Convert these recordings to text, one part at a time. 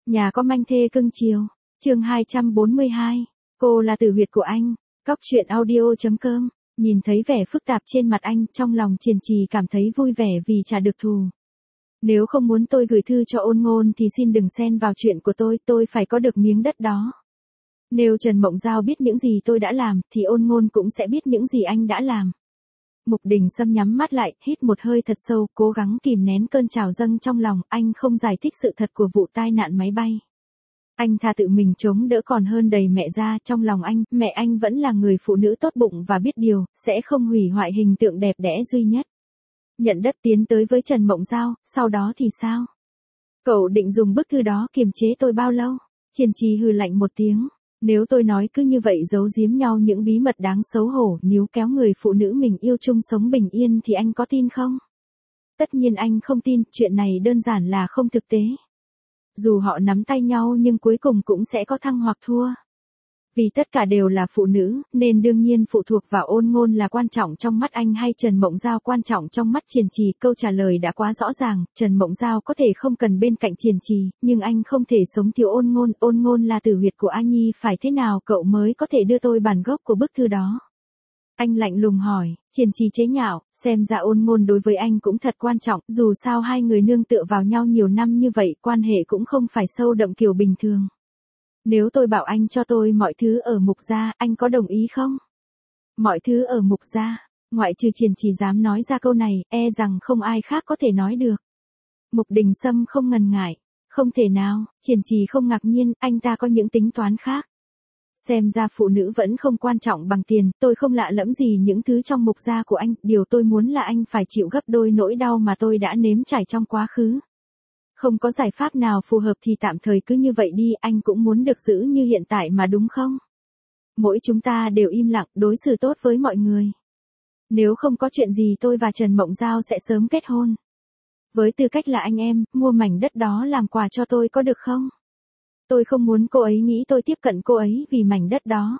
Nhà có manh thê cưng chiều. Chương 242. Cô là tử huyệt của anh. Cóc truyện audio.com. Nhìn thấy vẻ phức tạp trên mặt anh, trong lòng Triền Trì cảm thấy vui vẻ vì trả được thù. Nếu không muốn tôi gửi thư cho Ôn Ngôn thì xin đừng xen vào chuyện của tôi phải có được miếng đất đó. Nếu Trần Mộng Giao biết những gì tôi đã làm, thì Ôn Ngôn cũng sẽ biết những gì anh đã làm. Mục Đình Sâm nhắm mắt lại, hít một hơi thật sâu, cố gắng kìm nén cơn trào dâng trong lòng, anh không giải thích sự thật của vụ tai nạn máy bay. Anh thà tự mình chống đỡ còn hơn đầy mẹ ra, trong lòng anh, mẹ anh vẫn là người phụ nữ tốt bụng và biết điều, sẽ không hủy hoại hình tượng đẹp đẽ duy nhất. Nhận đất tiến tới với Trần Mộng Giao, sau đó thì sao? Cậu định dùng bức thư đó kiềm chế tôi bao lâu? Triền Trì hừ lạnh một tiếng. Nếu tôi nói cứ như vậy giấu giếm nhau những bí mật đáng xấu hổ, níu kéo người phụ nữ mình yêu chung sống bình yên thì anh có tin không? Tất nhiên anh không tin, chuyện này đơn giản là không thực tế. Dù họ nắm tay nhau nhưng cuối cùng cũng sẽ có thăng hoặc thua. Vì tất cả đều là phụ nữ, nên đương nhiên phụ thuộc vào Ôn Ngôn là quan trọng trong mắt anh hay Trần Mộng Giao quan trọng trong mắt Triền Trì. Câu trả lời đã quá rõ ràng, Trần Mộng Giao có thể không cần bên cạnh Triền Trì, nhưng anh không thể sống thiếu Ôn Ngôn là tử huyệt của A Nhi, phải thế nào cậu mới có thể đưa tôi bản gốc của bức thư đó? Anh lạnh lùng hỏi. Triền Trì chế nhạo, xem ra Ôn Ngôn đối với anh cũng thật quan trọng, dù sao hai người nương tựa vào nhau nhiều năm như vậy, quan hệ cũng không phải sâu đậm kiểu bình thường. Nếu tôi bảo anh cho tôi mọi thứ ở Mục gia, anh có đồng ý không? Mọi thứ ở Mục gia, ngoại trừ Triền Trì dám nói ra câu này, e rằng không ai khác có thể nói được. Mục Đình Sâm không ngần ngại. Không thể nào, Triền Trì không ngạc nhiên, anh ta có những tính toán khác. Xem ra phụ nữ vẫn không quan trọng bằng tiền, tôi không lạ lẫm gì những thứ trong Mục gia của anh, điều tôi muốn là anh phải chịu gấp đôi nỗi đau mà tôi đã nếm trải trong quá khứ. Không có giải pháp nào phù hợp thì tạm thời cứ như vậy đi, anh cũng muốn được giữ như hiện tại mà đúng không? Mỗi chúng ta đều im lặng, đối xử tốt với mọi người. Nếu không có chuyện gì tôi và Trần Mộng Giao sẽ sớm kết hôn. Với tư cách là anh em, mua mảnh đất đó làm quà cho tôi có được không? Tôi không muốn cô ấy nghĩ tôi tiếp cận cô ấy vì mảnh đất đó.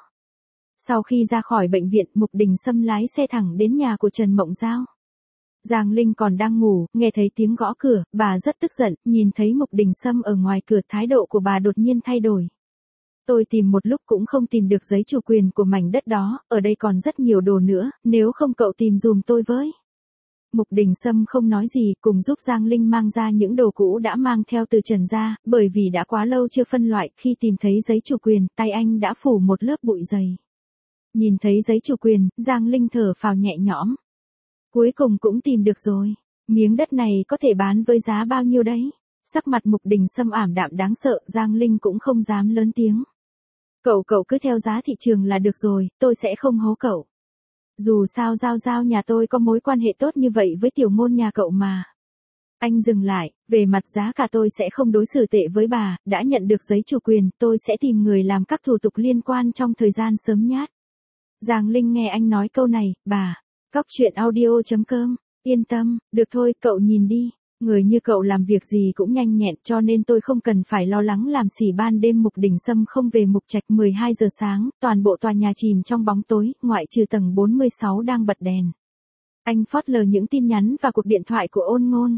Sau khi ra khỏi bệnh viện, Mục Đình Sâm lái xe thẳng đến nhà của Trần Mộng Giao. Giang Linh còn đang ngủ, nghe thấy tiếng gõ cửa, bà rất tức giận, nhìn thấy Mục Đình Sâm ở ngoài cửa, thái độ của bà đột nhiên thay đổi. Tôi tìm một lúc cũng không tìm được giấy chủ quyền của mảnh đất đó, ở đây còn rất nhiều đồ nữa, nếu không cậu tìm dùm tôi với. Mục Đình Sâm không nói gì, cùng giúp Giang Linh mang ra những đồ cũ đã mang theo từ Trần gia, bởi vì đã quá lâu chưa phân loại, khi tìm thấy giấy chủ quyền, tay anh đã phủ một lớp bụi dày. Nhìn thấy giấy chủ quyền, Giang Linh thở phào nhẹ nhõm. Cuối cùng cũng tìm được rồi. Miếng đất này có thể bán với giá bao nhiêu đấy? Sắc mặt Mục Đình Sâm ảm đạm đáng sợ, Giang Linh cũng không dám lớn tiếng. Cậu cứ theo giá thị trường là được rồi, tôi sẽ không hố cậu. Dù sao Giao nhà tôi có mối quan hệ tốt như vậy với tiểu môn nhà cậu mà. Anh dừng lại, về mặt giá cả tôi sẽ không đối xử tệ với bà, đã nhận được giấy chủ quyền, tôi sẽ tìm người làm các thủ tục liên quan trong thời gian sớm nhất. Giang Linh nghe anh nói câu này, bà. Cóc truyện audio.com, yên tâm, được thôi, cậu nhìn đi, người như cậu làm việc gì cũng nhanh nhẹn cho nên tôi không cần phải lo lắng làm xỉ. Ban đêm Mục Đình Sâm không về Mục Trạch, 12 giờ sáng, toàn bộ tòa nhà chìm trong bóng tối, ngoại trừ tầng 46 đang bật đèn. Anh phớt lờ những tin nhắn và cuộc điện thoại của Ôn Ngôn.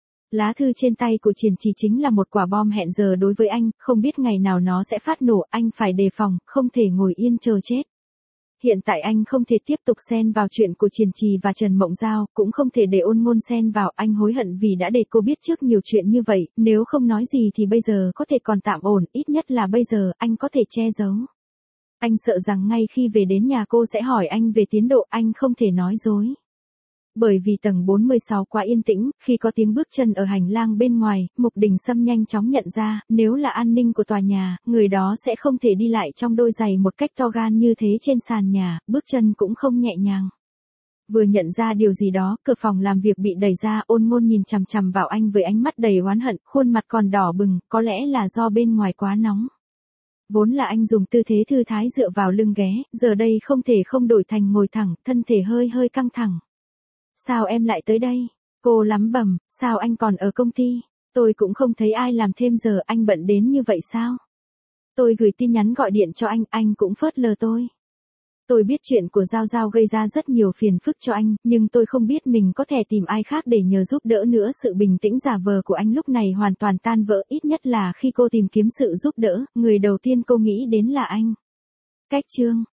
Lá thư trên tay của Triền Trì chính là một quả bom hẹn giờ đối với anh, không biết ngày nào nó sẽ phát nổ, anh phải đề phòng, không thể ngồi yên chờ chết. Hiện tại anh không thể tiếp tục xen vào chuyện của Triền Trì và Trần Mộng Giao, cũng không thể để Ôn Ngôn xen vào, anh hối hận vì đã để cô biết trước nhiều chuyện như vậy, nếu không nói gì thì bây giờ có thể còn tạm ổn, ít nhất là bây giờ anh có thể che giấu. Anh sợ rằng ngay khi về đến nhà cô sẽ hỏi anh về tiến độ, anh không thể nói dối. Bởi vì tầng 46 quá yên tĩnh, khi có tiếng bước chân ở hành lang bên ngoài, Mục Đình Sâm nhanh chóng nhận ra, nếu là an ninh của tòa nhà, người đó sẽ không thể đi lại trong đôi giày một cách to gan như thế trên sàn nhà, bước chân cũng không nhẹ nhàng. Vừa nhận ra điều gì đó, cửa phòng làm việc bị đẩy ra, Ôn Ngôn nhìn chằm chằm vào anh với ánh mắt đầy oán hận, khuôn mặt còn đỏ bừng, có lẽ là do bên ngoài quá nóng. Vốn là anh dùng tư thế thư thái dựa vào lưng ghế, giờ đây không thể không đổi thành ngồi thẳng, thân thể hơi căng thẳng. Sao em lại tới đây? Cô lắm bẩm, sao anh còn ở công ty? Tôi cũng không thấy ai làm thêm giờ, anh bận đến như vậy sao? Tôi gửi tin nhắn gọi điện cho anh cũng phớt lờ tôi. Tôi biết chuyện của Giao Giao gây ra rất nhiều phiền phức cho anh, nhưng tôi không biết mình có thể tìm ai khác để nhờ giúp đỡ nữa. Sự bình tĩnh giả vờ của anh lúc này hoàn toàn tan vỡ, ít nhất là khi cô tìm kiếm sự giúp đỡ, người đầu tiên cô nghĩ đến là anh. Cách chương